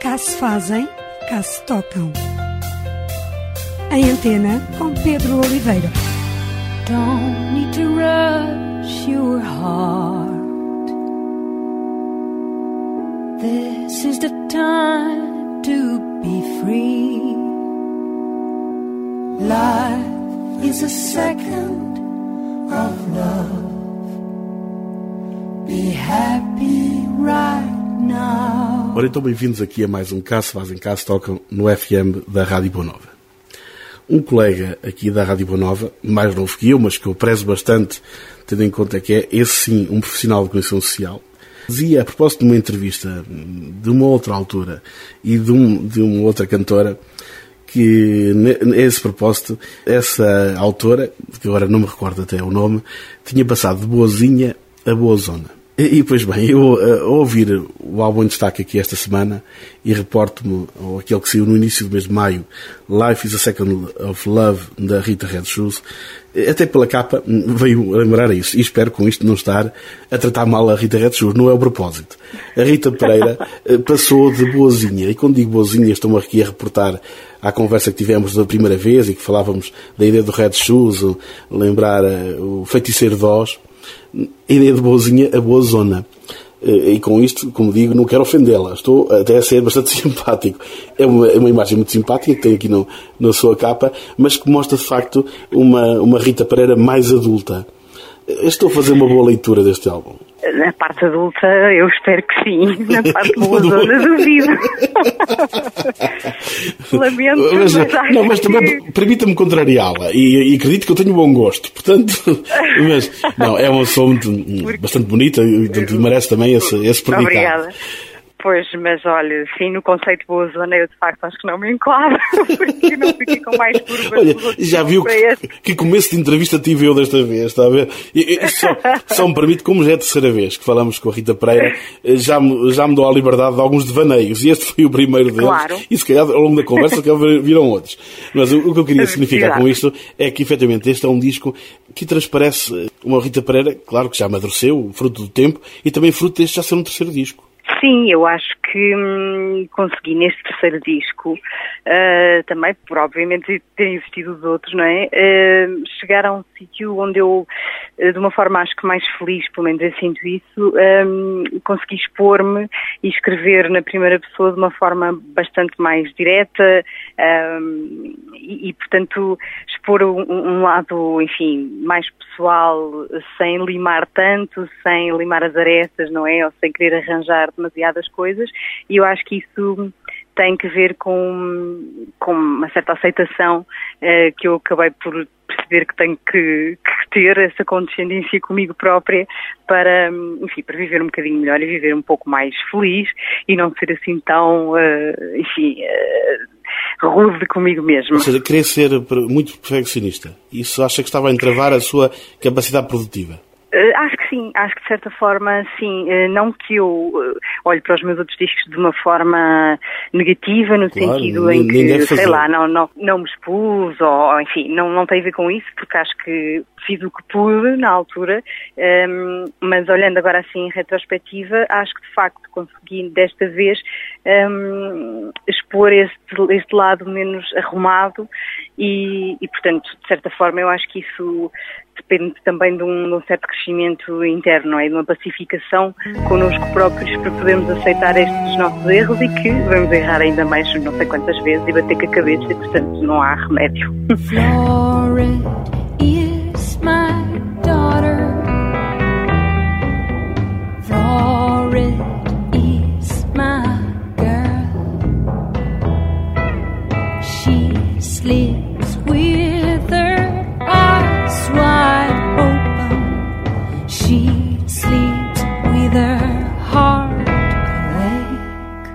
Cá se fazem, cá se tocam. Em Antena, com Pedro Oliveira. Don't need to rush your heart. This is the time to be free. Life is a second of love. Be happy right now. Ora, então bem-vindos aqui a mais um Cá se fazem, cá se tocam no FM da Rádio Boa Nova. Um colega aqui da Rádio Boa Nova, mais novo que eu, mas que eu prezo bastante, tendo em conta que é, esse sim, um profissional de comunicação social, dizia, a propósito de uma entrevista de uma outra autora e de uma outra cantora, que, a esse propósito, essa autora, que agora não me recordo até o nome, tinha passado de boazinha a boa zona. E, pois bem, eu, ao ouvir o álbum em destaque aqui esta semana, e reporto-me ao aquele que saiu no início do mês de maio, Life is a Second of Love, da Rita Red Shoes, até pela capa veio lembrar isso, e espero com isto não estar a tratar mal a Rita Red Shoes, não é o propósito. A Rita Pereira passou de boazinha, e quando digo boazinha estou-me aqui a reportar à conversa que tivemos da primeira vez, e que falávamos da ideia do Red Shoes, lembrar o Feiticeiro de Oz, a ideia de boazinha, a boa zona. E com isto, como digo, não quero ofendê-la. Estou até a ser bastante simpático. É uma imagem muito simpática que tem aqui na sua capa, mas que mostra de facto uma Rita Pereira mais adulta. Estou a fazer uma boa leitura deste álbum. Na parte adulta, eu espero que sim. Na parte boa zona, duvido. Lamento, mas também permita-me contrariá-la. E acredito que eu tenho bom gosto. Portanto, mas, não, é uma pessoa bastante bonita e merece também esse predicado. Obrigada. Pois, mas olha, sim, no conceito de boa zona eu de facto acho que não me enquadro, porque não fiquei com mais curvas. Olha, já viu que começo de entrevista tive eu desta vez, está a ver? Só me permite, como já é a terceira vez que falamos com a Rita Pereira, já me dou a liberdade de alguns devaneios, e este foi o primeiro deles, claro. E se calhar ao longo da conversa viram outros. Mas o que eu queria significar com isto é que efetivamente este é um disco que transparece uma Rita Pereira, claro que já amadureceu, fruto do tempo, e também fruto deste já ser um terceiro disco. Sim, eu acho que consegui neste terceiro disco, também por obviamente terem existido os outros, não é? Chegar a um sítio onde eu, de uma forma acho que mais feliz, pelo menos eu sinto isso, consegui expor-me e escrever na primeira pessoa de uma forma bastante mais direta e portanto expor um lado, enfim, mais pessoal, sem limar tanto, sem limar as arestas, não é? Ou sem querer arranjar demasiadas coisas, e eu acho que isso tem que ver com uma certa aceitação que eu acabei por perceber que tenho que ter essa condescendência comigo própria para, enfim, para viver um bocadinho melhor e viver um pouco mais feliz e não ser assim tão, enfim, rude comigo mesmo. Ou seja, querer ser muito perfeccionista. Isso acha que estava a entravar a sua capacidade produtiva? Acho que sim, acho que de certa forma sim, não que eu olhe para os meus outros discos de uma forma negativa, no sentido em que, sei lá, não me expus, ou enfim, não tem a ver com isso, porque acho que fiz o que pude na altura, mas olhando agora assim em retrospectiva, acho que de facto consegui desta vez expor este lado menos arrumado e portanto, de certa forma eu acho que isso depende também de um certo crescimento interno, não é? De uma pacificação connosco próprios para podermos aceitar estes nossos erros e que vamos errar ainda mais não sei quantas vezes e bater com a cabeça e portanto não há remédio. Florid is my daughter. Florid is my girl. She sleeps with her eyes wide open. She sleeps with her heart awake.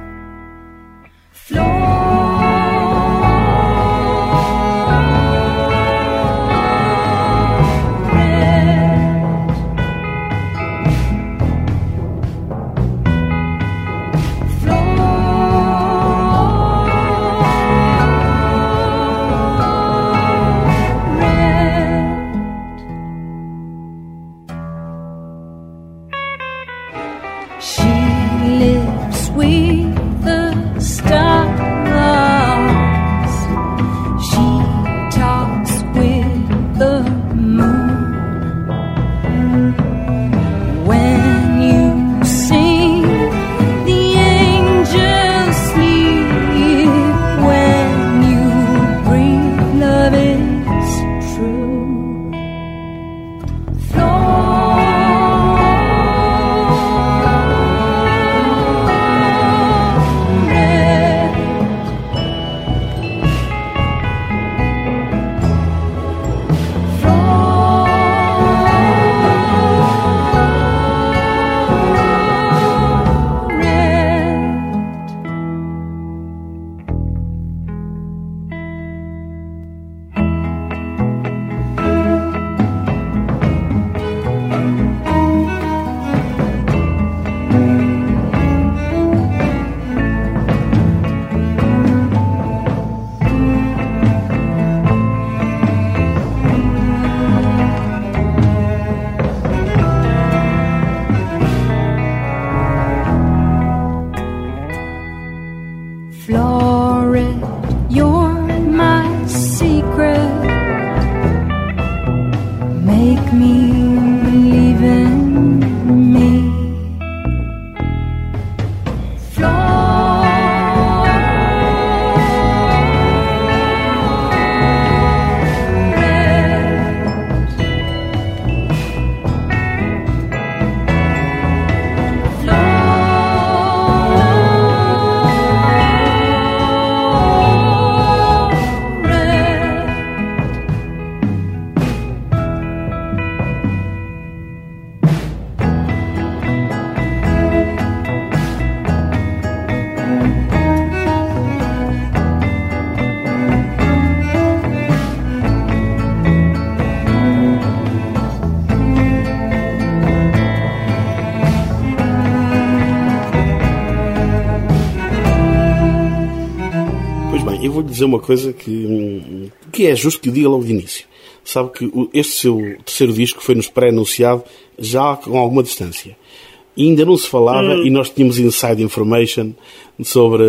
eu vou-lhe dizer uma coisa que é justo que o diga logo de início. Sabe que este seu terceiro disco foi-nos pré-anunciado já com alguma distância. E ainda não se falava e nós tínhamos inside information sobre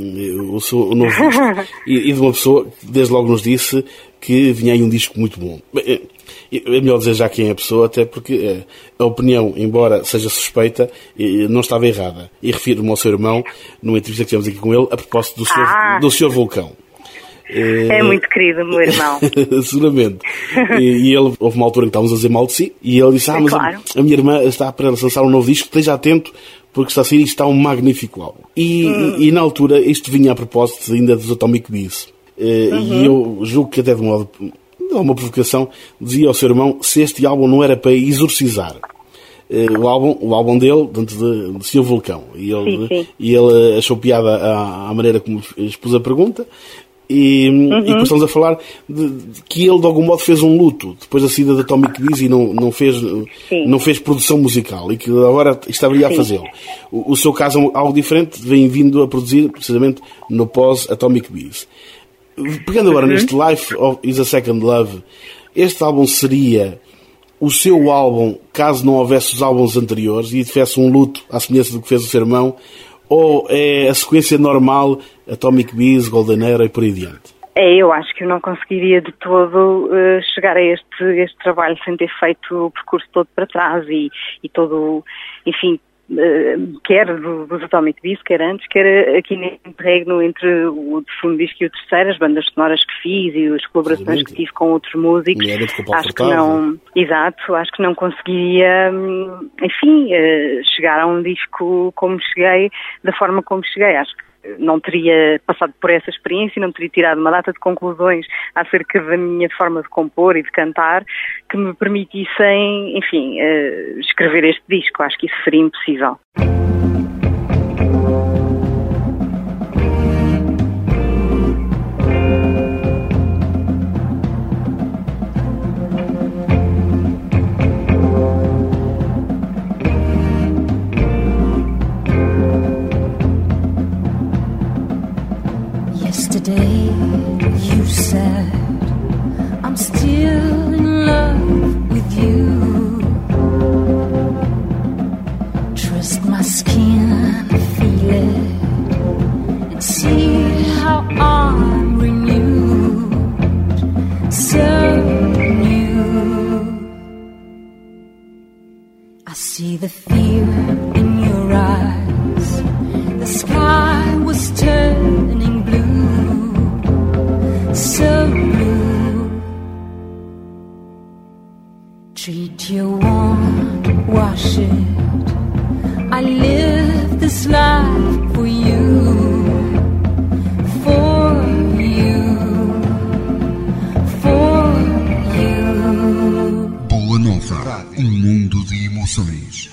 o novo disco. E de uma pessoa que desde logo nos disse que vinha aí um disco muito bom. É melhor dizer já quem é a pessoa, até porque a opinião, embora seja suspeita, não estava errada. E refiro-me ao seu irmão, numa entrevista que tivemos aqui com ele, a propósito do Sr. Vulcão. É muito querido, meu irmão. Seguramente. E ele, houve uma altura em que estávamos a dizer mal de si, e ele disse, mas claro, a minha irmã está para lançar um novo disco, esteja atento, porque está a sair e está um magnífico álbum. E na altura, isto vinha a propósito ainda dos Atomic Bees. E eu julgo que até de uma provocação, dizia ao seu irmão se este álbum não era para exorcizar o álbum dele dentro de Sr. Vulcão. E ele achou piada à maneira como expôs a pergunta. E depois estamos a falar de que ele de algum modo fez um luto depois da saída da Atomic Bees e não fez produção musical, e que agora estaria a fazê-lo. O seu caso é algo diferente, vem vindo a produzir precisamente no pós-Atomic Bees. Pegando agora neste Life is a Second Love, este álbum seria o seu álbum caso não houvesse os álbuns anteriores e tivesse um luto à semelhança do que fez o seu irmão, ou é a sequência normal, Atomic Bees, Golden Era e por aí adiante? Eu acho que eu não conseguiria de todo chegar a este trabalho sem ter feito o percurso todo para trás e todo, enfim, quer dos Atomic Bees, quer antes, quer aqui nesse interregno entre o segundo disco e o terceiro, as bandas sonoras que fiz e as colaborações que tive com outros músicos. Acho que não, exato, acho que não conseguiria, enfim, chegar a um disco como cheguei, da forma como cheguei. Acho que não teria passado por essa experiência, não teria tirado uma data de conclusões acerca da minha forma de compor e de cantar que me permitissem, enfim, escrever este disco. Acho que isso seria impossível. Yesterday you said I'm still in love with you. Trust my skin, feel it, and see how I'm renewed, so new. I see the fear in your eyes. The sky was turning blue, so blue. Treat your wand, wash it. I live this life for you, for you, for you. Boa Nova, mundo de emoções.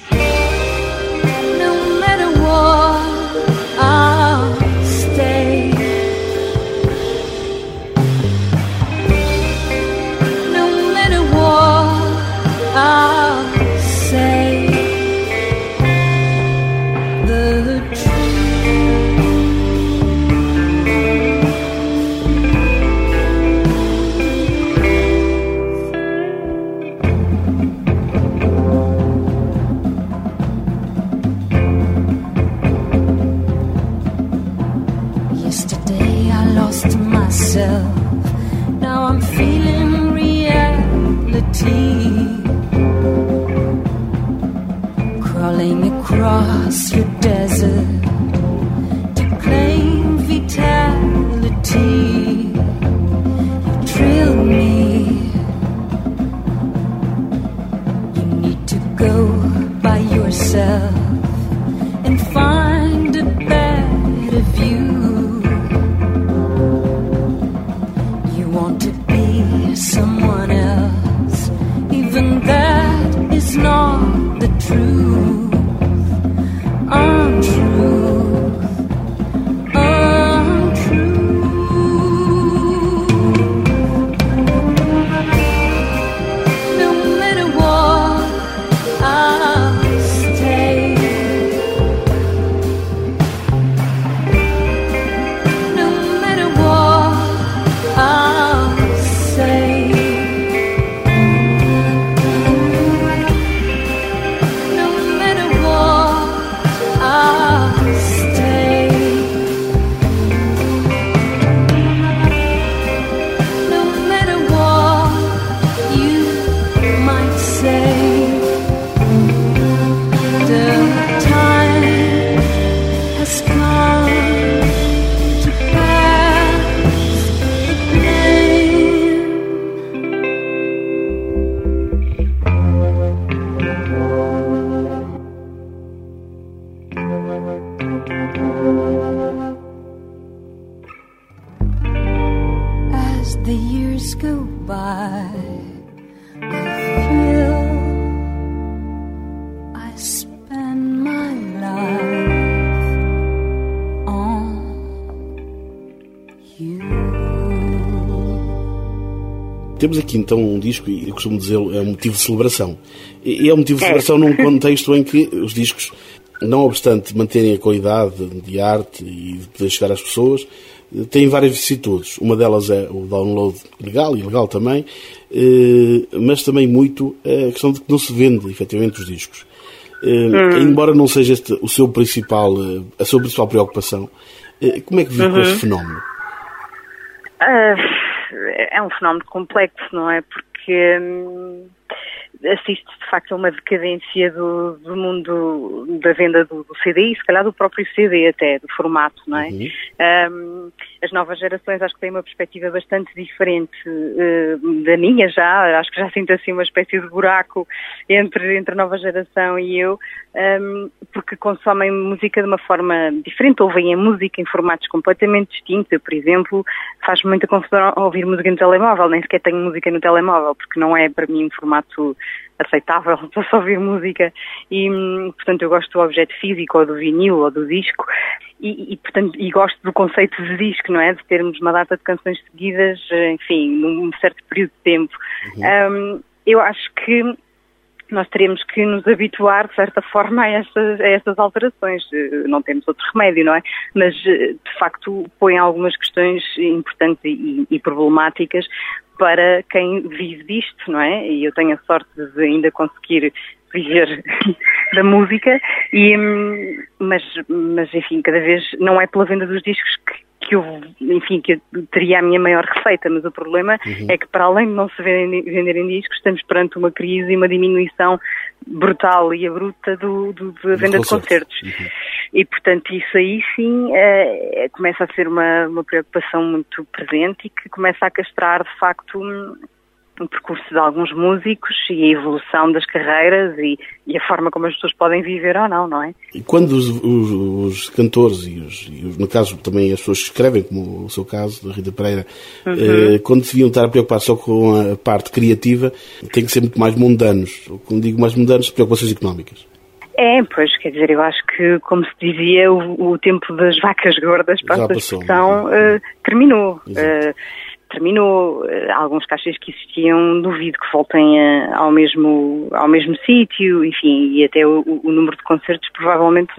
No matter what, I'll stay. No matter what, I'll say the Yesterday I lost myself. Now I'm feeling reality. Crawling across your desert to claim vitality. You thrill me. You need to go by yourself and find a better view. Want to be someone else, even that is not the truth. has come to pass the blame. As the years go by, I feel I spend my life on you. Temos aqui então um disco, e eu costumo dizê-lo, é um motivo de celebração. E é um motivo de celebração num contexto em que os discos, não obstante manterem a qualidade de arte e de poder chegar às pessoas, têm várias vicissitudes. Uma delas é o download legal e ilegal também, mas também muito a questão de que não se vende efetivamente os discos. Embora não seja este a sua principal preocupação, como é que vive com este fenómeno? É um fenómeno complexo, não é? Porque assiste de facto a uma decadência do mundo da venda do CD e se calhar do próprio CD até, do formato, não é? As novas gerações acho que têm uma perspectiva bastante diferente da minha já, acho que já sinto assim uma espécie de buraco entre a nova geração e eu, porque consomem música de uma forma diferente, ouvem a música em formatos completamente distintos. Eu, por exemplo, faz muita confusão ouvir música no telemóvel, nem sequer tenho música no telemóvel, porque não é para mim um formato aceitável para só ouvir música e, portanto, eu gosto do objeto físico ou do vinil ou do disco portanto, gosto do conceito de disco, não é? De termos uma data de canções seguidas, enfim, num certo período de tempo. Eu acho que nós teremos que nos habituar, de certa forma, a estas alterações. Não temos outro remédio, não é? Mas, de facto, põe algumas questões importantes e problemáticas para quem vive disto, não é? E eu tenho a sorte de ainda conseguir viver da música, mas, enfim, cada vez não é pela venda dos discos que eu teria a minha maior receita, mas o problema é que, para além de não se venderem discos, estamos perante uma crise e uma diminuição brutal e abrupta da venda de concertos. E, portanto, isso aí sim começa a ser uma preocupação muito presente e que começa a castrar, de facto, o percurso de alguns músicos e a evolução das carreiras e a forma como as pessoas podem viver ou não, não é? E quando os cantores e no caso também as pessoas que escrevem, como o seu caso, da Rita Pereira, quando deviam estar a preocupar só com a parte criativa, têm que ser muito mais mundanos. Quando digo mais mundanos, preocupações económicas. Pois, quer dizer, eu acho que, como se dizia, o tempo das vacas gordas, para a expressão, terminou. Terminou. Alguns cachês que existiam, duvido que voltem ao mesmo sítio, enfim, e até o número de concertos provavelmente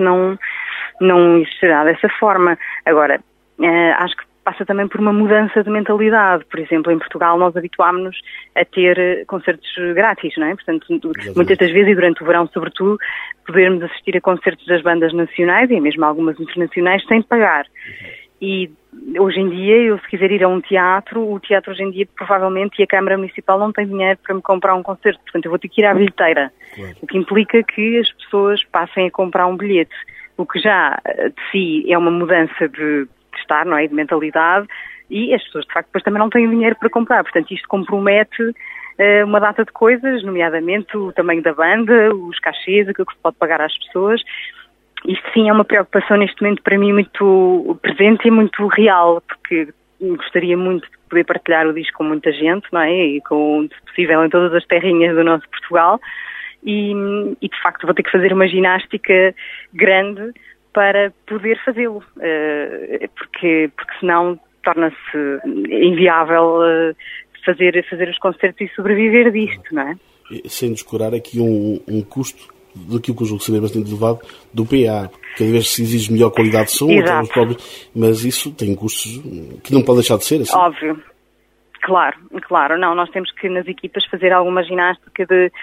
não existirá dessa forma. Agora, acho que passa também por uma mudança de mentalidade. Por exemplo, em Portugal nós habituámos-nos a ter concertos grátis, não é? Portanto, muitas das vezes, e durante o verão sobretudo, podermos assistir a concertos das bandas nacionais e mesmo algumas internacionais sem pagar. E hoje em dia, eu se quiser ir a um teatro, o teatro hoje em dia provavelmente, e a Câmara Municipal não tem dinheiro para me comprar um concerto, portanto eu vou ter que ir à bilheteira, o que implica que as pessoas passem a comprar um bilhete, o que já de si é uma mudança de estar, não é, de mentalidade, e as pessoas de facto depois também não têm dinheiro para comprar, portanto isto compromete uma data de coisas, nomeadamente o tamanho da banda, os cachês, aquilo que se pode pagar às pessoas. Isto sim é uma preocupação neste momento para mim muito presente e muito real, porque gostaria muito de poder partilhar o disco com muita gente, não é? E se possível, em todas as terrinhas do nosso Portugal. E de facto vou ter que fazer uma ginástica grande para poder fazê-lo, porque senão torna-se inviável fazer os concertos e sobreviver disto, não é? Sem descurar aqui um custo daquilo que eu julgo saber bastante elevado do PA. Cada vez se exige melhor qualidade de som, mas isso tem custos que não pode deixar de ser assim. Óbvio. Claro. Não, nós temos que nas equipas fazer alguma ginástica de,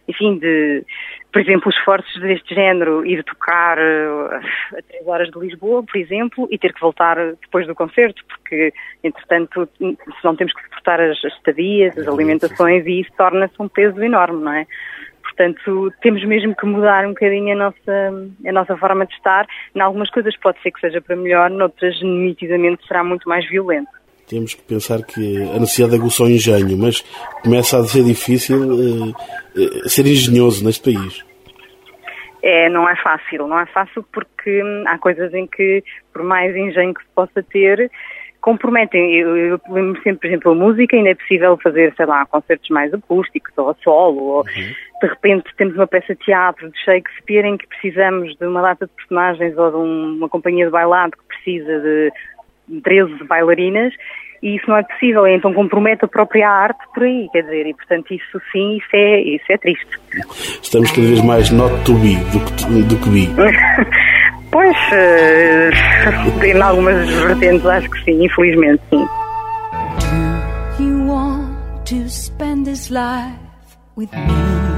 por exemplo, esforços deste género, ir tocar a 3 horas de Lisboa, por exemplo, e ter que voltar depois do concerto, porque, entretanto, se não temos que suportar as estadias, as alimentações, e isso torna-se um peso enorme, não é? portanto temos mesmo que mudar um bocadinho a nossa forma de estar. Em algumas coisas pode ser que seja para melhor, noutras nitidamente será muito mais violento. Temos que pensar que a necessidade aguça o engenho, mas começa a ser difícil ser engenhoso neste país. Não é fácil porque há coisas em que, por mais engenho que se possa ter, comprometem. Eu lembro sempre, por exemplo, a música, ainda é possível fazer, sei lá, concertos mais acústicos ou a solo, ou de repente temos uma peça de teatro de Shakespeare em que precisamos de uma data de personagens ou de uma companhia de bailado que precisa de 13 bailarinas, e isso não é possível, então compromete a própria arte por aí, quer dizer, e portanto isso sim, isso é triste. Estamos cada vez mais not to be do que be. Pois, em algumas vertentes acho que sim, infelizmente sim. Do you want to spend this life with me?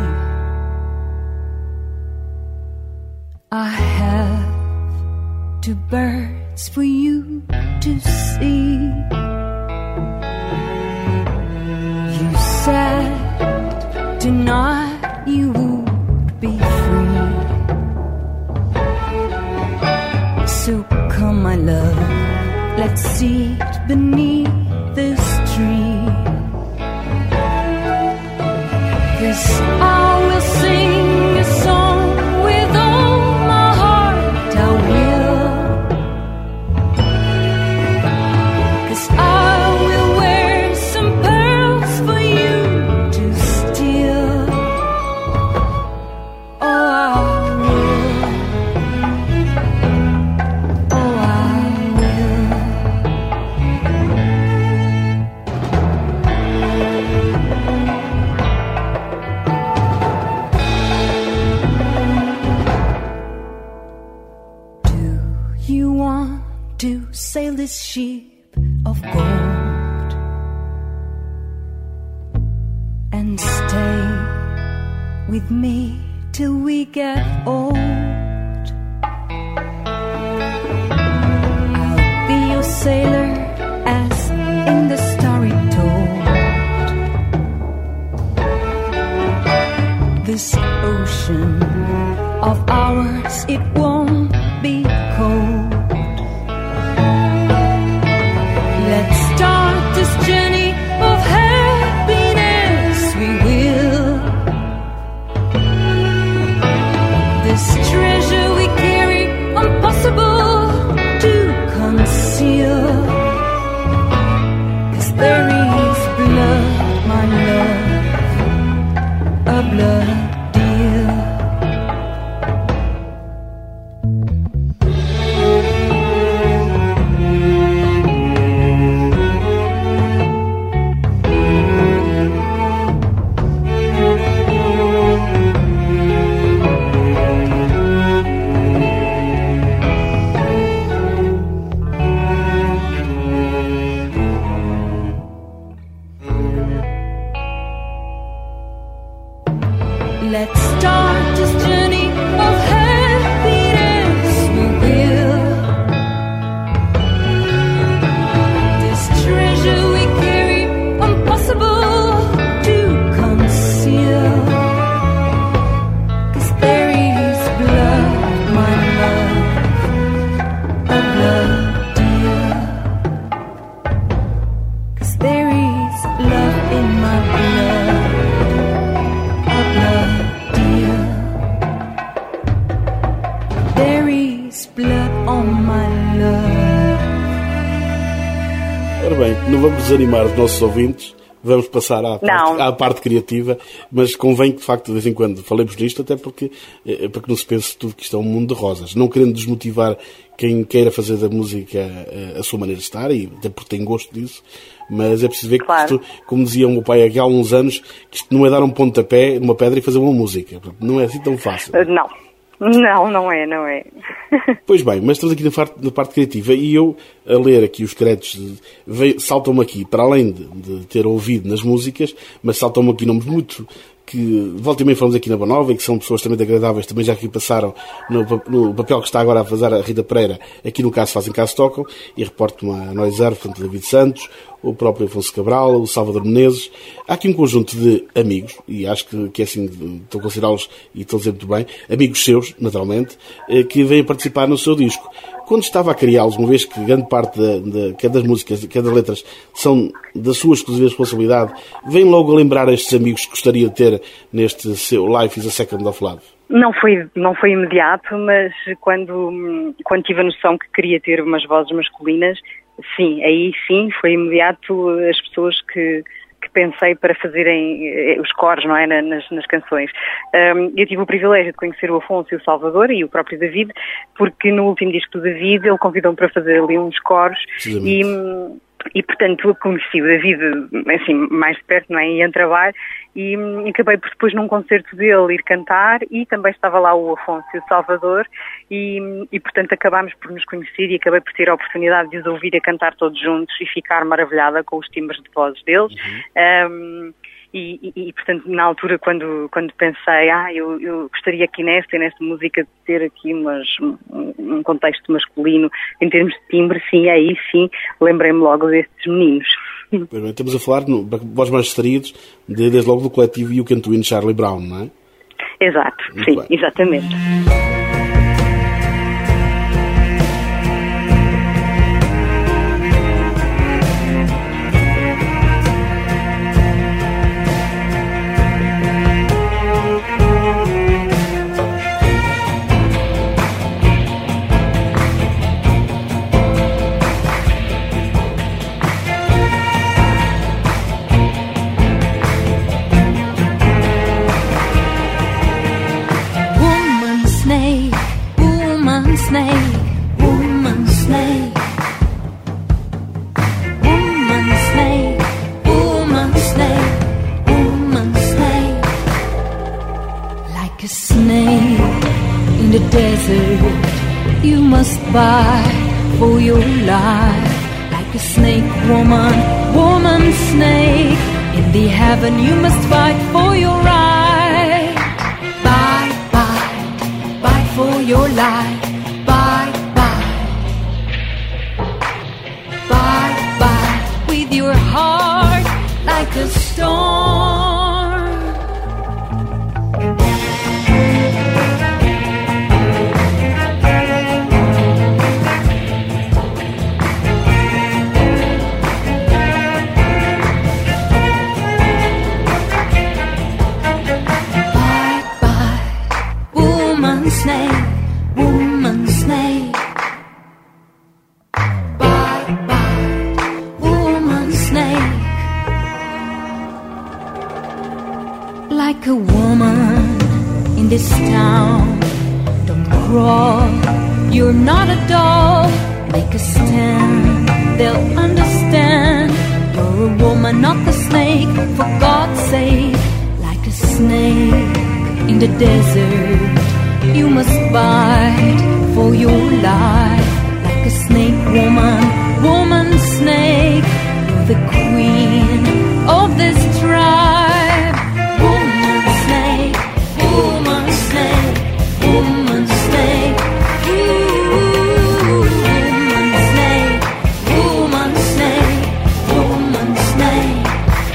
I have 2 birds for you to see. You said tonight you would be free. So come, my love, let's sit beneath this tree. 'Cause I will sing a song with all my heart, I will. 'Cause I will wear some pearls for you to steal. Oh, I will. Oh, I will. Do you want to sail this ship of gold and stay with me till we get old? I'll be your sailor as in the story told. This ocean of ours, it won't be cold. Let's start this journey of happiness, we will. This treasure we carry, impossible to conceal. 'Cause there is blood, my love, a blood deal. Let's start this journey of happiness, we will. This treasure we carry, impossible to conceal. 'Cause there is blood, my love, a blood deal. 'Cause there is love in my blood, a blood deal. There is blood on my love. Ora bem, não vamos desanimar os nossos ouvintes, vamos passar à parte criativa, mas convém que, de facto, de vez em quando falemos nisto, até porque não se pense tudo que isto é um mundo de rosas. Não querendo desmotivar quem queira fazer da música a sua maneira de estar, e até porque tem gosto disso, mas é preciso ver que isto, como dizia o meu pai aqui há uns anos, que isto não é dar um pontapé numa pedra e fazer uma música. Não é assim tão fácil. Não é. Pois bem, mas estamos aqui na parte criativa, e eu, a ler aqui os créditos, saltam-me aqui, para além de ter ouvido nas músicas, mas saltam-me aqui nomes muito que volta e meia falamos aqui na Boa Nova, e que são pessoas também agradáveis, também já aqui passaram no papel que está agora a fazer a Rita Pereira, aqui no Caso Fazem, Caso Tocam, e reporto-me a Noisar, portanto, David Santos, o próprio Afonso Cabral, o Salvador Menezes. Há aqui um conjunto de amigos, e acho que é assim, estou a considerá-los, e estou a dizer muito bem, amigos seus, naturalmente, que vêm participar no seu disco. Quando estava a criá-los, uma vez que grande parte quer das músicas, quer das letras, são da sua exclusiva responsabilidade, vem logo a lembrar estes amigos que gostaria de ter neste seu Life is a Second of Love? Não foi imediato, mas quando tive a noção que queria ter umas vozes masculinas, sim, aí sim, foi imediato as pessoas que pensei para fazerem os coros, não é, nas canções. Eu tive o privilégio de conhecer o Afonso e o Salvador e o próprio David, porque no último disco do David ele convidou-me para fazer ali uns coros e portanto eu conheci o David assim, mais de perto, não é, em trabalho, e acabei por depois num concerto dele ir cantar, e também estava lá o Afonso e o Salvador, e portanto acabámos por nos conhecer e acabei por ter a oportunidade de os ouvir a cantar todos juntos e ficar maravilhada com os timbres de vozes deles. E portanto, na altura, quando pensei, eu gostaria aqui nesta música de ter aqui um contexto masculino em termos de timbre, sim, aí sim, lembrei-me logo destes meninos. Bem, estamos a falar, vós mais distraídos, desde logo do coletivo You Can't Win Charlie Brown, não é? Exato, muito sim, bem. Exatamente. You must fight for your life like a snake, woman snake. In the heaven you must fight for your right. Fight for your life. Fight with your heart like a storm. Woman snake, woman snake. Like a woman in this town, don't crawl, you're not a doll. Make a stand, they'll understand. You're a woman, not a snake, for God's sake. Like a snake in the desert, you must fight for your life. Like a snake, woman snake. You're the queen of this tribe. Woman snake, woman snake, woman snake. Ooh, woman snake, woman snake, woman snake.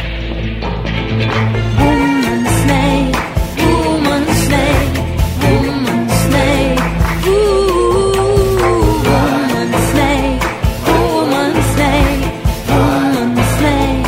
Woman snake, woman snake. Woman snake, ooh, woman snake, woman snake, woman snake.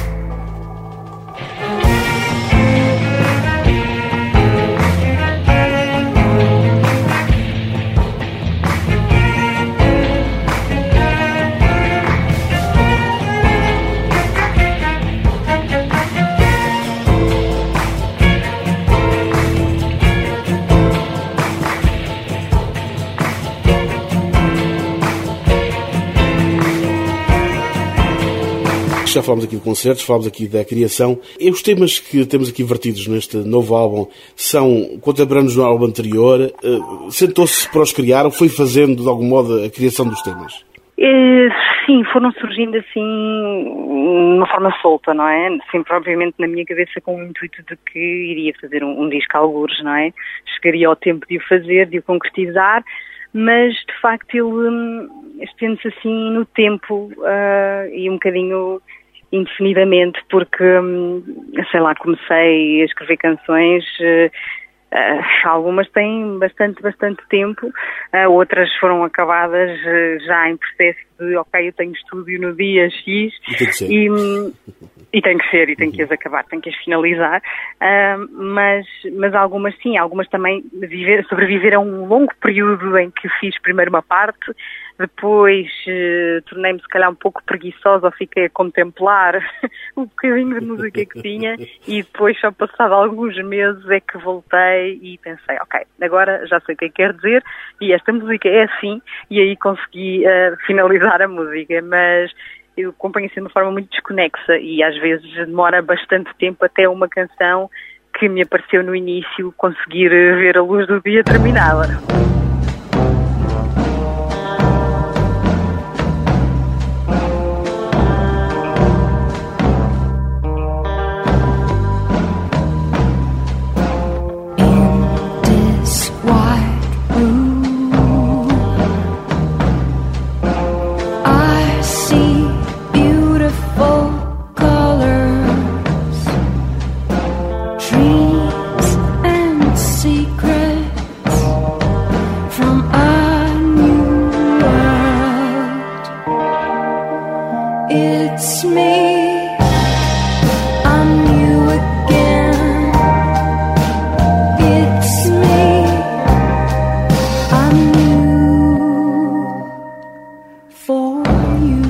Já falámos aqui de concertos, falámos aqui da criação. E os temas que temos aqui vertidos neste novo álbum são contemporâneos no álbum anterior. Sentou-se para os criar ou foi fazendo, de algum modo, a criação dos temas? Sim, foram surgindo assim, de uma forma solta, não é? Sempre, obviamente, na minha cabeça com o intuito de que iria fazer um disco algures, não é? Chegaria ao tempo de o fazer, de o concretizar, mas, de facto, ele estende-se assim no tempo e um bocadinho indefinidamente, porque, sei lá, comecei a escrever canções, algumas têm bastante tempo, outras foram acabadas já em processo de, ok, eu tenho estúdio no dia X e tem que ser, e tem que as acabar, tem que as finalizar, mas algumas sim, algumas também sobreviveram a um longo período em que fiz primeiro uma parte, depois tornei-me se calhar um pouco preguiçosa, ou fiquei a contemplar um bocadinho de música que tinha, e depois só passado alguns meses é que voltei e pensei, ok, agora já sei o que é que quer dizer, e esta música é assim, e aí consegui finalizar a música, mas eu acompanho assim de uma forma muito desconexa e às vezes demora bastante tempo até uma canção que me apareceu no início conseguir ver a luz do dia terminada. It's me, I'm you again. It's me, I'm you for you.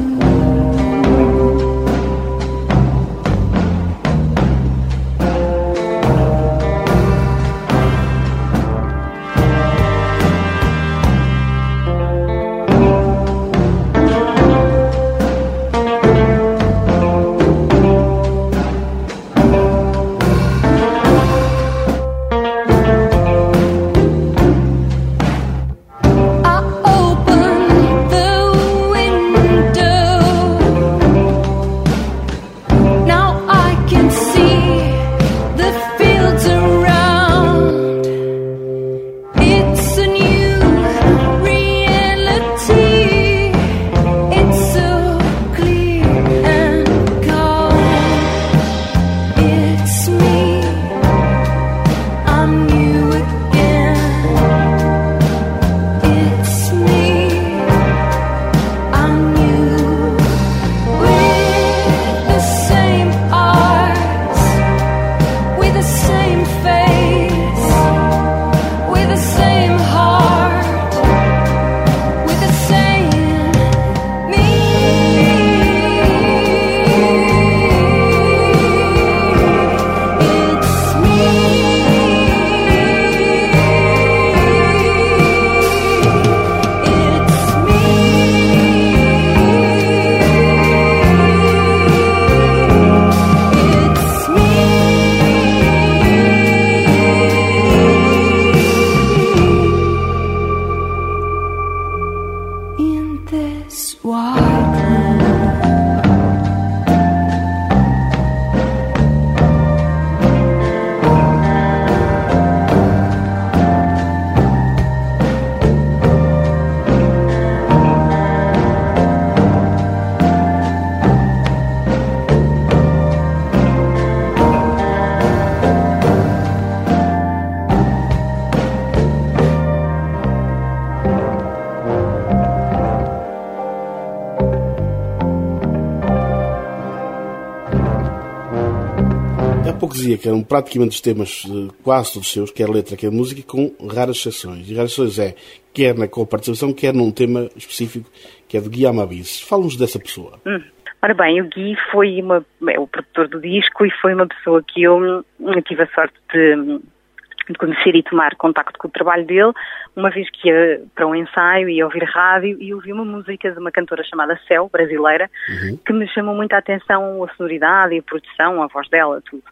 Dizia que eram praticamente os temas quase todos seus, quer letra, quer música, com raras exceções. E raras exceções é quer na co-participação, quer num tema específico, que é do Gui Amabis. Fala-nos dessa pessoa. Ora bem, o Gui foi o produtor do disco e foi uma pessoa que eu tive a sorte de conhecer e tomar contacto com o trabalho dele, uma vez que ia para um ensaio, ia ouvir rádio e ouvi uma música de uma cantora chamada Céu, brasileira, que me chamou muito a atenção, a sonoridade e a produção, a voz dela, tudo.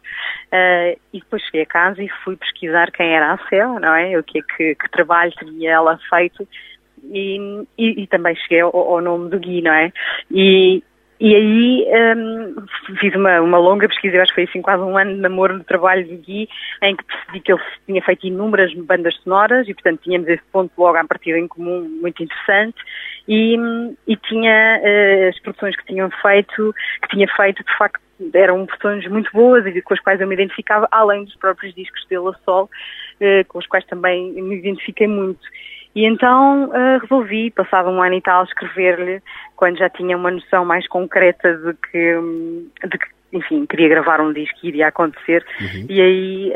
E depois cheguei a casa e fui pesquisar quem era a Céu, não é? O que é que trabalho teria ela feito e também cheguei ao nome do Gui, não é? E aí fiz uma longa pesquisa, eu acho que foi assim quase um ano de namoro de trabalho de Gui, em que percebi que ele tinha feito inúmeras bandas sonoras e, portanto, tínhamos esse ponto logo à partida em comum muito interessante. e tinha as produções que tinha feito, de facto, eram produções muito boas e com as quais eu me identificava, além dos próprios discos dele a solo, com os quais também me identifiquei muito. E então resolvi, passado 1 ano e tal, escrever-lhe, quando já tinha uma noção mais concreta de que enfim, queria gravar um disco e iria acontecer. E aí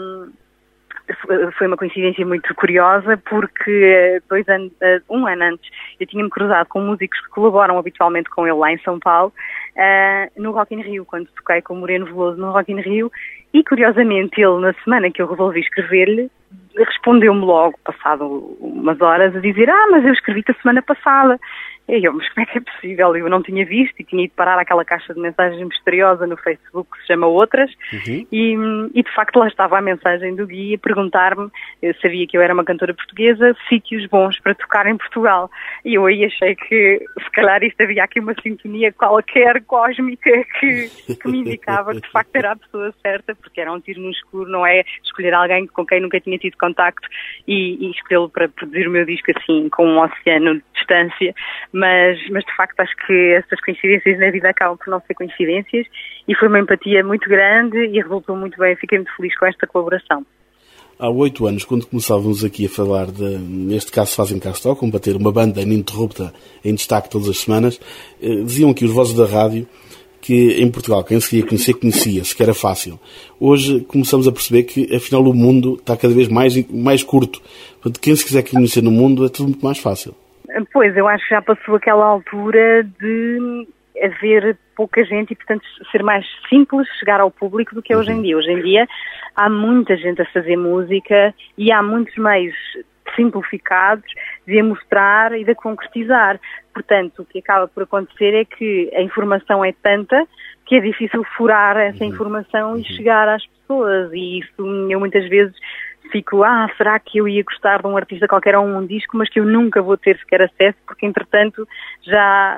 foi uma coincidência muito curiosa, porque 1 ano antes eu tinha-me cruzado com músicos que colaboram habitualmente com ele lá em São Paulo, no Rock in Rio, quando toquei com o Moreno Veloso no Rock in Rio, e curiosamente ele, na semana que eu resolvi escrever-lhe, respondeu-me logo, passado umas horas, a dizer: mas eu escrevi-te a semana passada. E eu, mas como é que é possível? Eu não tinha visto e tinha ido parar àquela caixa de mensagens misteriosa no Facebook que se chama Outras, e de facto lá estava a mensagem do Gui a perguntar-me, eu sabia que eu era uma cantora portuguesa, sítios bons para tocar em Portugal. E eu aí achei que se calhar isto havia aqui uma sintonia qualquer cósmica que me indicava que de facto era a pessoa certa, porque era um tiro no escuro, não é escolher alguém com quem nunca tinha tido contacto e escolhê-lo para produzir o meu disco assim, com um oceano de distância. Mas de facto acho que essas coincidências na vida acabam por não ser coincidências, e foi uma empatia muito grande e resultou muito bem. Fiquei muito feliz com esta colaboração. Há 8 anos, quando começávamos aqui a falar neste caso Fazem Cá Stockholm, para ter uma banda ininterrupta em destaque todas as semanas, diziam aqui os vozes da rádio que em Portugal quem se queria conhecer, conhecia-se, que era fácil. Hoje começamos a perceber que afinal o mundo está cada vez mais curto. Portanto, quem se quiser conhecer no mundo é tudo muito mais fácil. Pois, eu acho que já passou aquela altura de haver pouca gente e, portanto, ser mais simples chegar ao público do que é hoje em dia. Hoje em dia há muita gente a fazer música e há muitos meios simplificados de a mostrar e de a concretizar. Portanto, o que acaba por acontecer é que a informação é tanta que é difícil furar essa informação e chegar às pessoas. E isso eu muitas vezes fico, será que eu ia gostar de um artista qualquer ou um disco, mas que eu nunca vou ter sequer acesso, porque entretanto já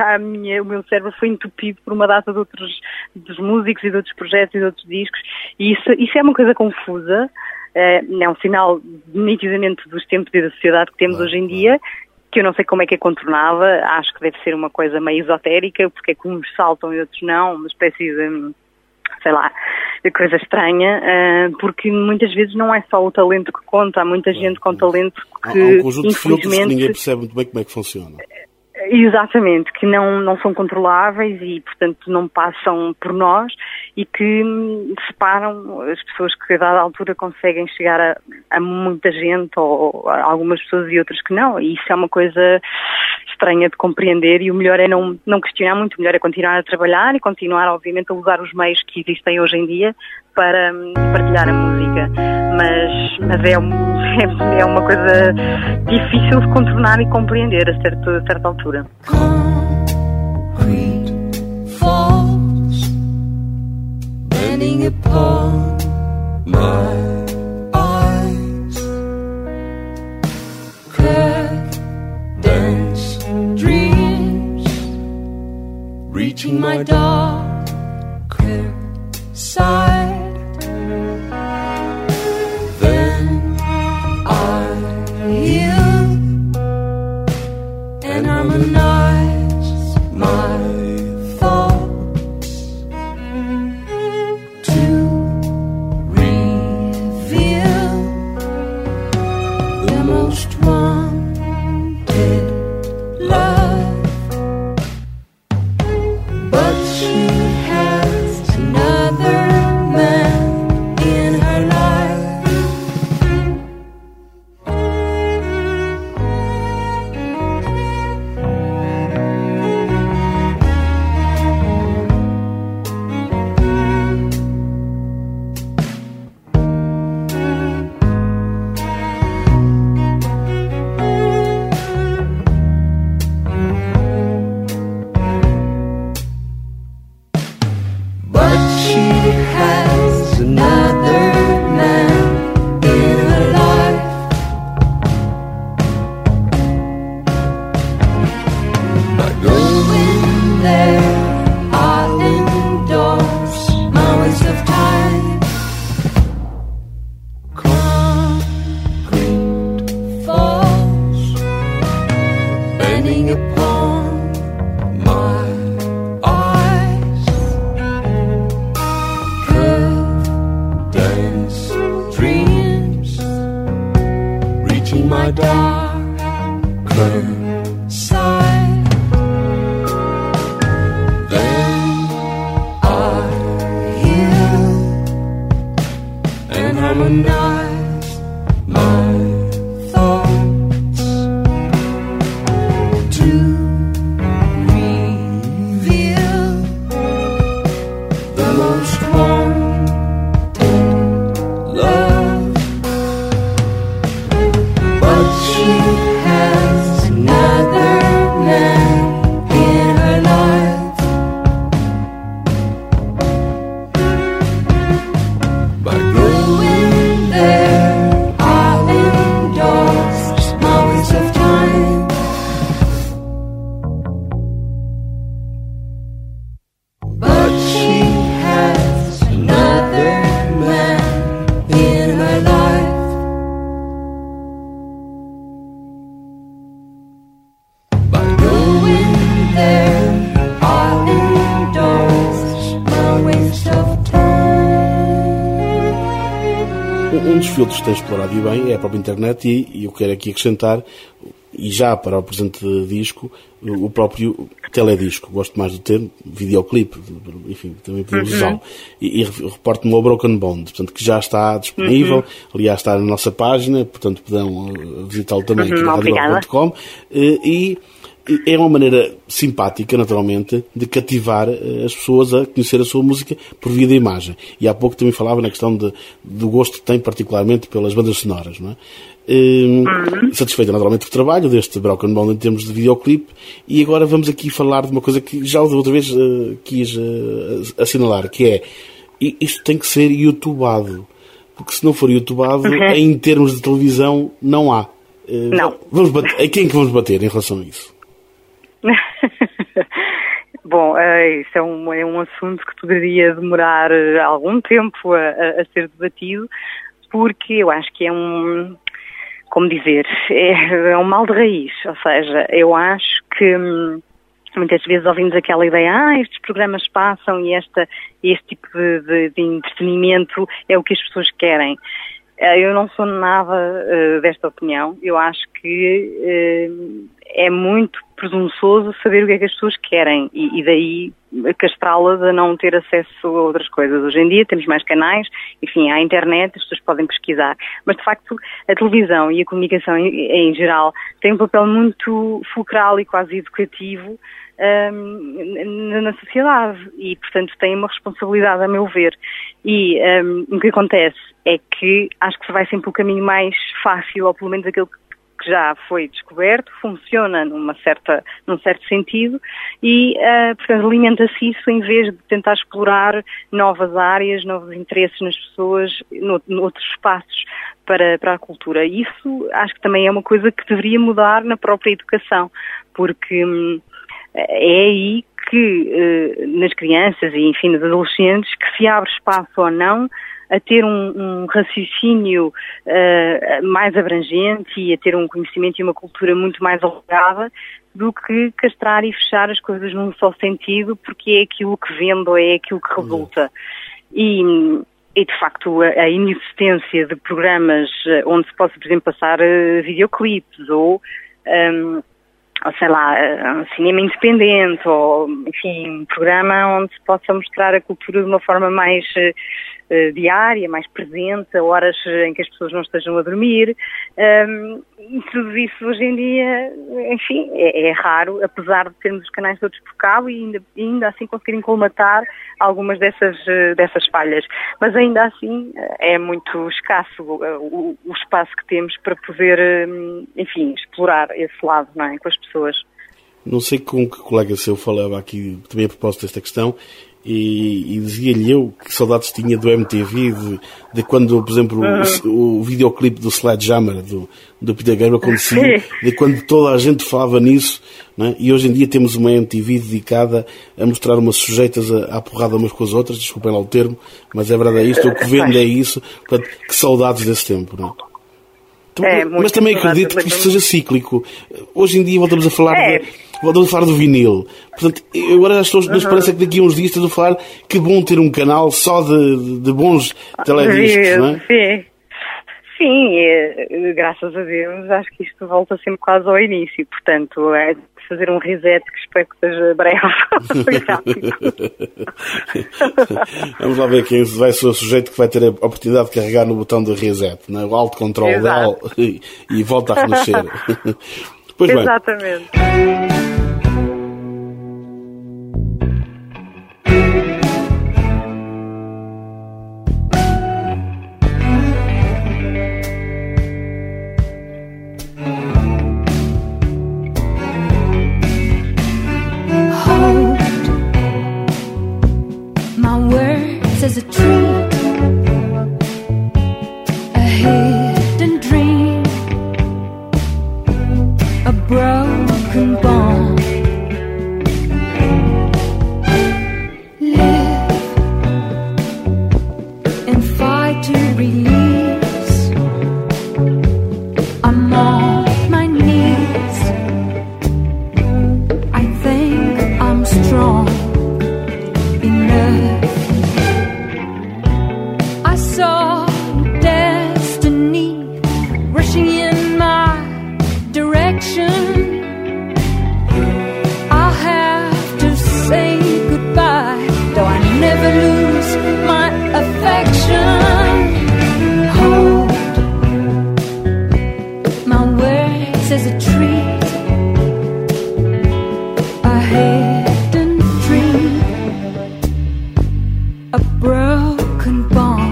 o meu cérebro foi entupido por uma data dos músicos e de outros projetos e de outros discos, e isso é uma coisa confusa, é um sinal nitidamente dos tempos e da sociedade que temos hoje em dia, que eu não sei como é que é contornada. Acho que deve ser uma coisa meio esotérica, porque é que uns saltam e outros não, uma espécie de, sei lá, de coisa estranha, porque muitas vezes não é só o talento que conta, há muita gente com talento que, há um conjunto de filtros que ninguém percebe muito bem como é que funciona. Exatamente, que não são controláveis e, portanto, não passam por nós e que separam as pessoas que a dada altura conseguem chegar a muita gente, ou a algumas pessoas e outras que não. E isso é uma coisa estranha de compreender, e o melhor é não questionar muito, o melhor é continuar a trabalhar e continuar, obviamente, a usar os meios que existem hoje em dia para partilhar a música. Mas é uma coisa difícil de contornar e compreender a certa altura. Concrete falls, bending upon my eyes. Curtains, dreams, reaching my darker side. Then I heal and harmonize my thoughts to reveal the most wanted love. But she has another man in her life. darker side. Then I hear and harmonize my thoughts to reveal the most wanted love. But she has another man in her life. By going there, I'll endorse my waste of time. But she has another man in her life. By going there, I'll endorse my waste of time. Um dos filtros que tem explorado e bem é a própria internet e eu quero aqui acrescentar, e já para o presente disco, o próprio teledisco. Gosto mais do termo videoclipe, enfim, também podemos usá-lo. E reporto-me ao Broken Bond, portanto, que já está disponível, aliás está na nossa página, portanto podem visitá-lo também aqui na radio.com. E é uma maneira simpática, naturalmente, de cativar as pessoas a conhecer a sua música por via da imagem. E há pouco também falava na questão do gosto que tem particularmente pelas bandas sonoras, não é? Satisfeita naturalmente com o trabalho deste Broken Bond em termos de videoclipe, e agora vamos aqui falar de uma coisa que já outra vez quis assinalar, que é, isto tem que ser youtubado, porque se não for youtubado, em termos de televisão, não há. Não. A quem é que vamos bater em relação a isso? Bom, isso é um assunto que poderia demorar algum tempo a ser debatido, porque eu acho que é como dizer, é um mal de raiz. Ou seja, eu acho que muitas vezes ouvimos aquela ideia, estes programas passam e este tipo de entretenimento é o que as pessoas querem. Eu não sou nada desta opinião. Eu acho que é muito presunçoso saber o que é que as pessoas querem e daí castrá-las a não ter acesso a outras coisas. Hoje em dia temos mais canais, enfim, há internet, as pessoas podem pesquisar. Mas, de facto, a televisão e a comunicação em geral têm um papel muito fulcral e quase educativo na sociedade e, portanto, têm uma responsabilidade, a meu ver. E o que acontece é que acho que se vai sempre o caminho mais fácil, ou pelo menos aquele que já foi descoberto, funciona num certo sentido e, portanto, alimenta-se isso em vez de tentar explorar novas áreas, novos interesses nas pessoas, noutros espaços para a cultura. Isso acho que também é uma coisa que deveria mudar na própria educação, porque é aí que nas crianças e, enfim, nos adolescentes que se abre espaço ou não a ter um raciocínio mais abrangente e a ter um conhecimento e uma cultura muito mais alargada do que castrar e fechar as coisas num só sentido, porque é aquilo que vende ou é aquilo que resulta. E de facto, a inexistência de programas onde se possa, por exemplo, passar videoclipes ou sei lá, um cinema independente ou, enfim, um programa onde se possa mostrar a cultura de uma forma mais diária, mais presente, a horas em que as pessoas não estejam a dormir. Tudo isso hoje em dia, enfim, é raro, apesar de termos os canais todos por cabo e ainda assim conseguirem colmatar algumas dessas falhas. Mas ainda assim é muito escasso o espaço que temos para poder, enfim, explorar esse lado, não é, com as pessoas. Não sei com que colega seu falava aqui também a propósito desta questão, e dizia-lhe eu que saudades tinha do MTV, de quando, por exemplo, o videoclipe do Sledgehammer, do Peter Gabriel acontecia, de quando toda a gente falava nisso, não é? E hoje em dia temos uma MTV dedicada a mostrar umas sujeitas à porrada umas com as outras, desculpem lá o termo, mas é verdade, é isto, o que vende é isso. Portanto, que saudades desse tempo, não é? Mas também acredito que isto seja cíclico. Hoje em dia voltamos a falar do vinil. Portanto, eu agora já estou na esperança que daqui a uns dias estamos a falar que bom ter um canal só de bons telediscos, não é? Sim, graças a Deus, acho que isto volta sempre quase ao início, portanto, é de fazer um reset que espero que seja breve. Vamos lá ver quem vai ser o sujeito que vai ter a oportunidade de carregar no botão de reset, né? O Alt Control Del e volta a renascer. Pois bem. Exatamente. As a tree, a hidden dream, a broken bond. Live and fight to release. I'm on my knees. I think I'm strong enough. I saw destiny rushing in my direction. I'll have to say goodbye, though I never lose my affection. Hold my words as a treat, a hidden dream, a broken bond.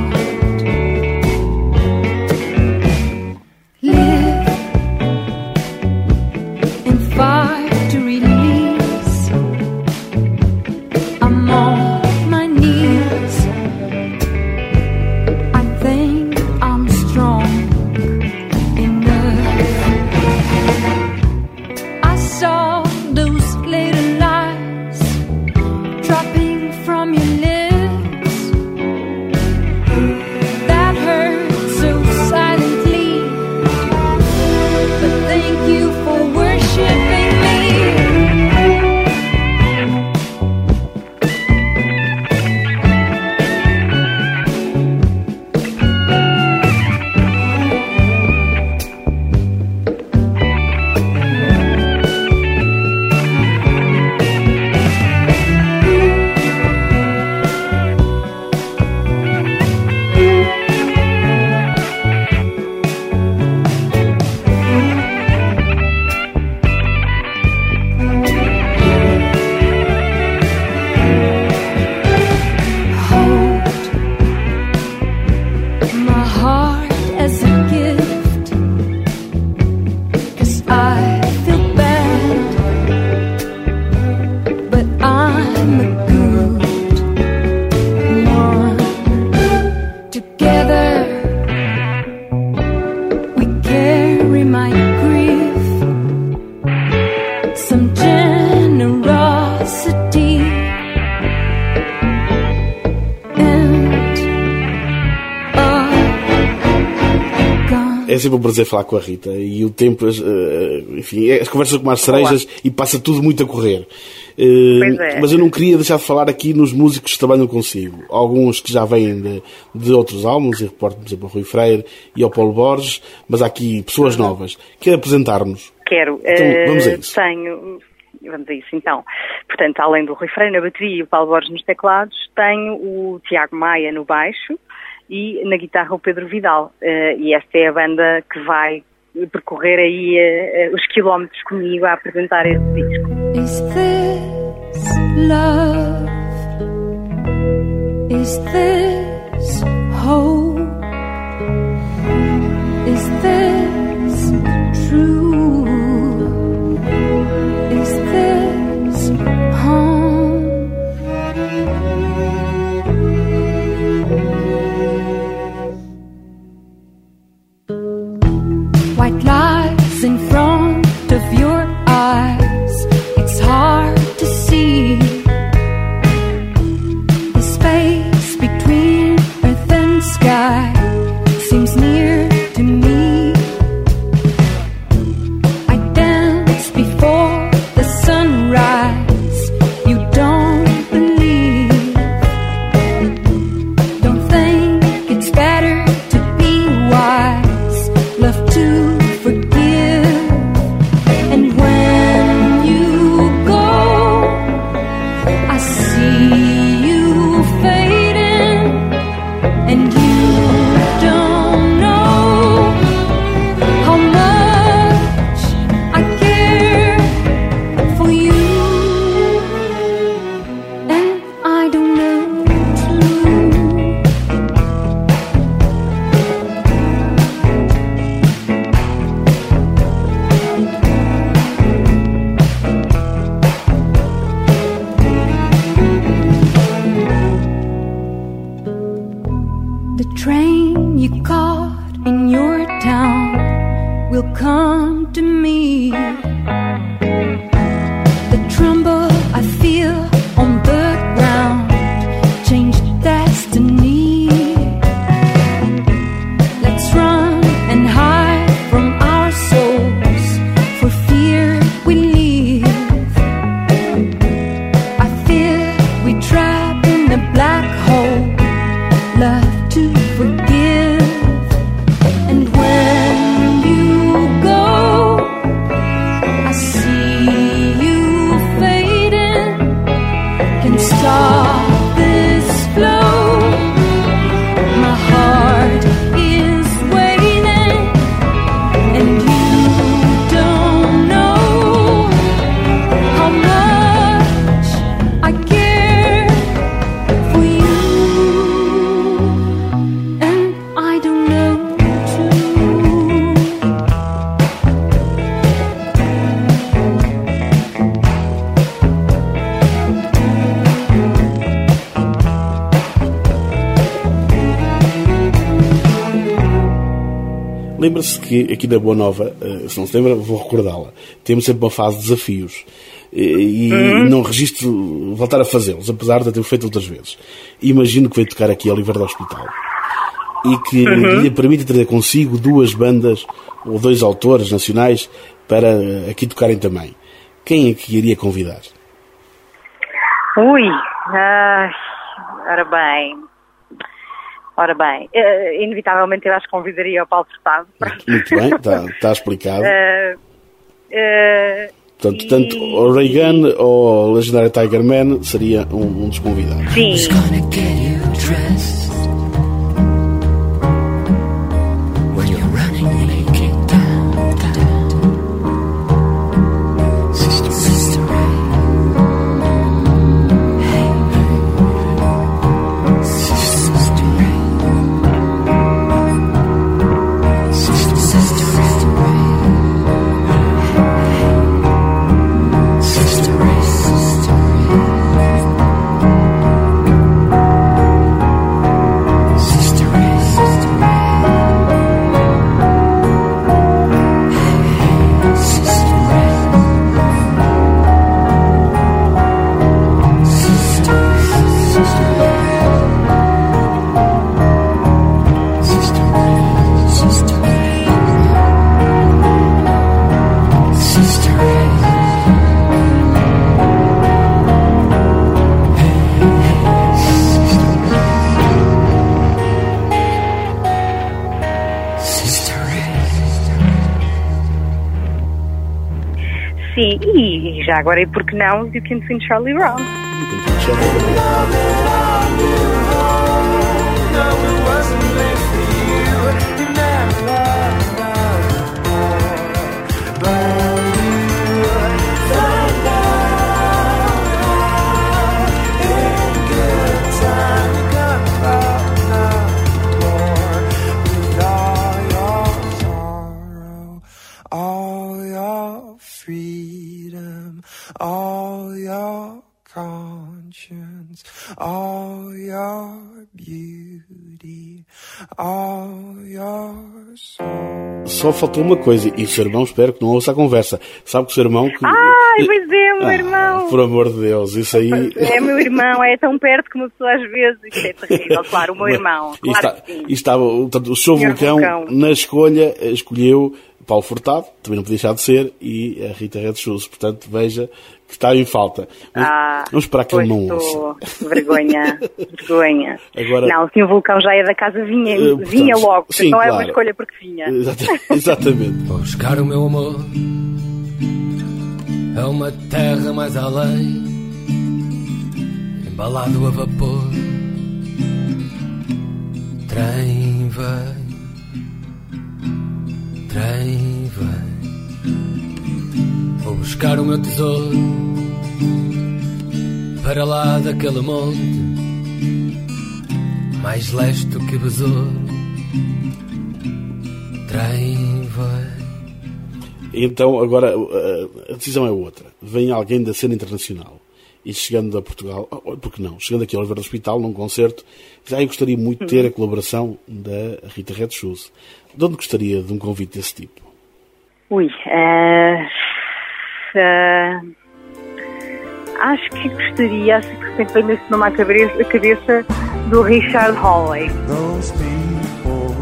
É sempre um prazer falar com a Rita e o tempo, enfim, as conversas com as cerejas e passa tudo muito a correr. Pois é. Mas eu não queria deixar de falar aqui nos músicos que trabalham consigo. Alguns que já vêm de outros álbuns, e reporto, por exemplo, ao Rui Freire e ao Paulo Borges, mas há aqui pessoas novas. Quer apresentar-nos? Quero. Então, vamos a isso. Vamos a isso, então. Portanto, além do Rui Freire na bateria e o Paulo Borges nos teclados, tenho o Tiago Maia no baixo e na guitarra o Pedro Vidal. E esta é a banda que vai percorrer aí os quilómetros comigo a apresentar esse disco. Is this love? Is this hope? Is this true? Is this home? White lies in front of your eyes. It's hard to see the space between earth and sky seems near to me. I dance before the sunrise. You don't believe. Don't think it's better to be wise. Lembra-se que aqui na Boa Nova, se não se lembra, vou recordá-la, temos sempre uma fase de desafios. E não registro voltar a fazê-los, apesar de ter feito outras vezes. Imagino que veio tocar aqui a Oliveira do Hospital e que lhe permite trazer consigo 2 bandas ou 2 autores nacionais para aqui tocarem também. Quem é que iria convidar? Ora bem, inevitavelmente eu acho que convidaria o Paulo Furtado. Muito bem, está explicado. Portanto, tanto o Reagan ou o legendário Tiger Man seria um dos convidados. Sim. Sim, e já agora, e por que não, You Can Sing Charlie Brown. All your conscience, all your beauty, all your soul. Só faltou uma coisa, e o seu irmão espero que não ouça a conversa. Sabe que o seu irmão que... Pois é, meu irmão. Por amor de Deus, isso aí... É meu irmão, é tão perto que uma pessoa às vezes... Isto é terrível, claro, o meu irmão. Claro que sim. E estava, portanto, o seu vulcão, na escolha, escolheu Paulo Furtado, também não podia deixar de ser, e a Rita Red Shoes. Portanto, veja que está em falta. Vamos esperar que ele não ouça. Vergonha. Agora, não, se o vulcão já é da casa, vinha logo. Sim, não claro. É uma escolha porque vinha. Exatamente. Vou buscar o meu amor a uma terra mais além, embalado a vapor. Trem vem, vou buscar o meu tesouro para lá daquele monte, mais leste que besouro. Trem vem. Então, agora, a decisão é outra. Vem alguém da cena internacional e chegando a Portugal, por que não? Chegando aqui ao Oliveira do Hospital, num concerto, já eu gostaria muito de ter a colaboração da Rita Red Shoes. De onde gostaria de um convite desse tipo? Acho que gostaria, acho que de repente vem esse nome à cabeça do Richard Hawley. Those people,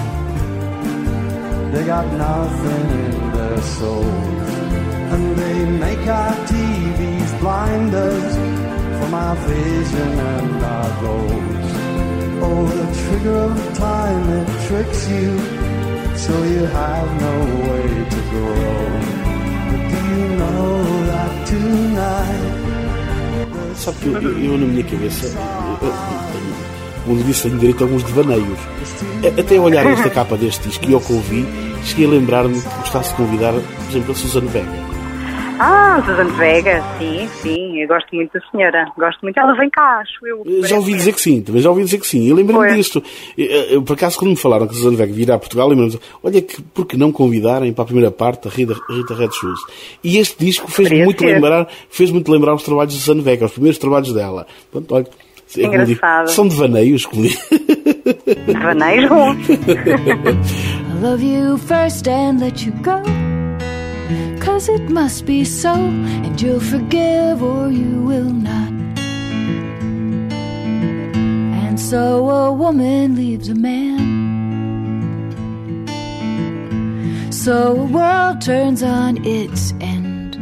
they got nothing in their souls, and they make our TVs blind us from our vision and our goals. Oh, the trigger of time, it tricks you, so you have no way to grow. But do you know that tonight? Sabe que eu na minha cabeça, como disse, tenho direito a alguns devaneios. Até olhar esta capa deste disco e ao que ouvi, cheguei a lembrar-me que gostasse de convidar, por exemplo, a Susana Vega. Susana Vega, sim, eu gosto muito da senhora, ela vem cá, acho eu. Já ouvi dizer que sim, também já ouvi dizer que sim, eu lembrei-me disto. Por acaso, quando me falaram que a Susana Vega virá a Portugal, lembrei-me, olha, por que não convidarem para a primeira parte a Rita Red Shoes? E este disco fez-me muito lembrar os trabalhos de Susana Vega, os primeiros trabalhos dela. Portanto, olha, engraçado. São devaneios, Devaneios bons. love you first and let you go, 'cause it must be so, and you'll forgive or you will not. And so a woman leaves a man, so a world turns on its end.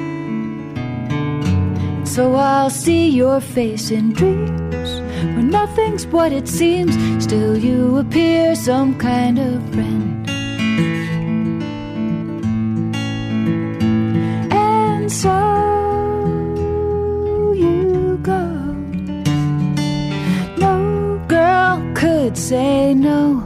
So I'll see your face in dreams, when nothing's what it seems, still you appear some kind of friend. And so you go. No girl could say no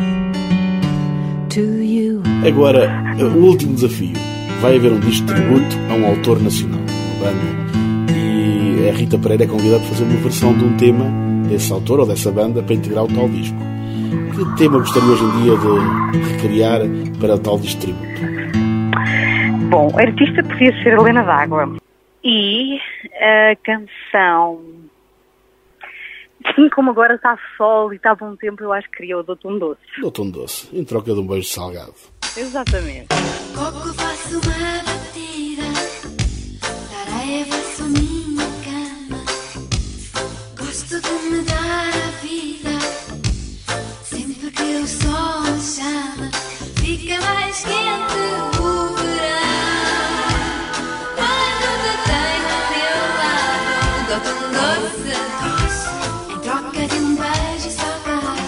to you. Agora, o último desafio. Vai haver um disco de tributo a um autor nacional, uma banda, e a Rita Pereira é convidada para fazer uma versão de um tema desse autor ou dessa banda para integrar o tal disco. Que tema gostaria hoje em dia de recriar para o tal disco de tributo? Bom, a artista podia ser a Helena d'Água. E a canção, assim como agora está sol e está bom tempo, eu acho que queria o do Tom Doce. Do Tom Doce, em troca de um beijo salgado. Exatamente. Pouco faço uma batida, areia faço minha cama. Gosto de me dar a vida, sempre que o sol me chama. Fica mais quente o verão, quando te tenho ao meu lado. Dou-te um doce, em troca de um beijo salgado.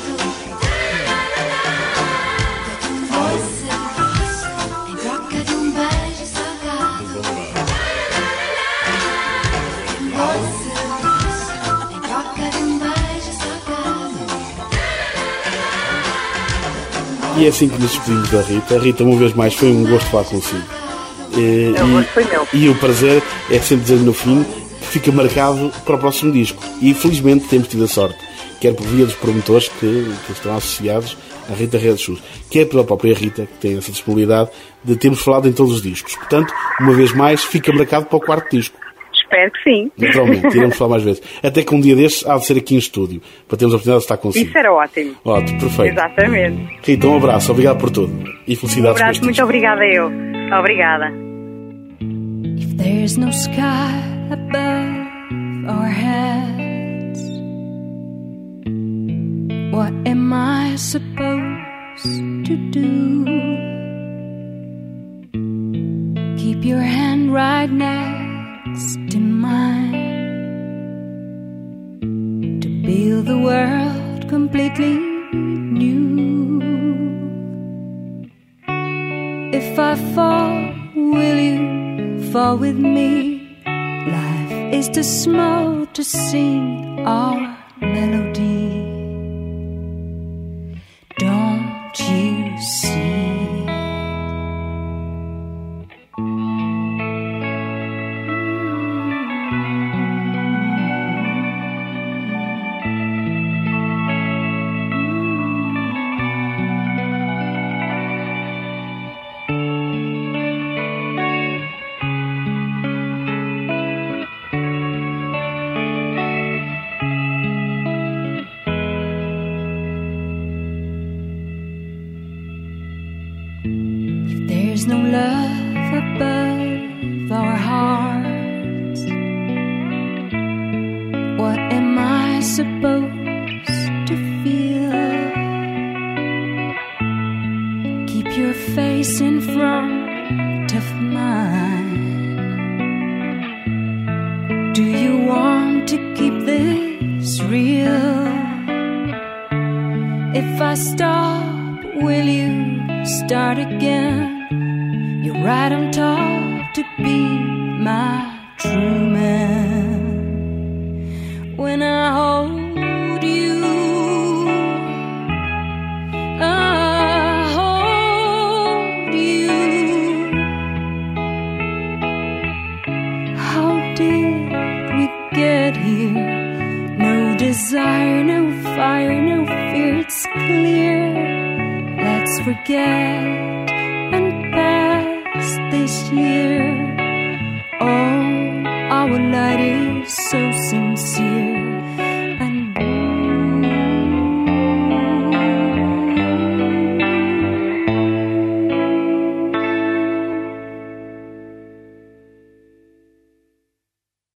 E é assim que nos despedimos da Rita. Rita, uma vez mais, foi um gosto falar consigo. Foi meu. E o prazer é sempre dizer no fim que fica marcado para o próximo disco. E felizmente temos tido a sorte, quer por via dos promotores que estão associados à Rita Redes Sul, quer pela própria Rita, que tem essa disponibilidade de termos falado em todos os discos. Portanto, uma vez mais, fica marcado para o quarto disco. Espero que sim. Naturalmente, iremos falar mais vezes. Até que um dia destes há de ser aqui em estúdio, para termos a oportunidade de estar consigo. Isso era ótimo. Ótimo, perfeito. Exatamente. Rita, um abraço, obrigado por tudo. E felicidades por abraço, muito obrigada eu. Obrigada. If there's no sky above our heads, what am I supposed to do? Keep your hand right next to mine, to build the world completely new. If I fall, will you fall with me? Life is too small to sing our melody. Don't you see? There's no love above our hearts. What am I supposed to feel? Keep your face in front of mine. Do you want to keep this real? If I stop, will you start again? You're right on top to be my true man. When I hold you, I hold you. How did we get here? No desire, no fire, no fear, it's clear. Let's forget and pass this year. Oh, our light is so sincere.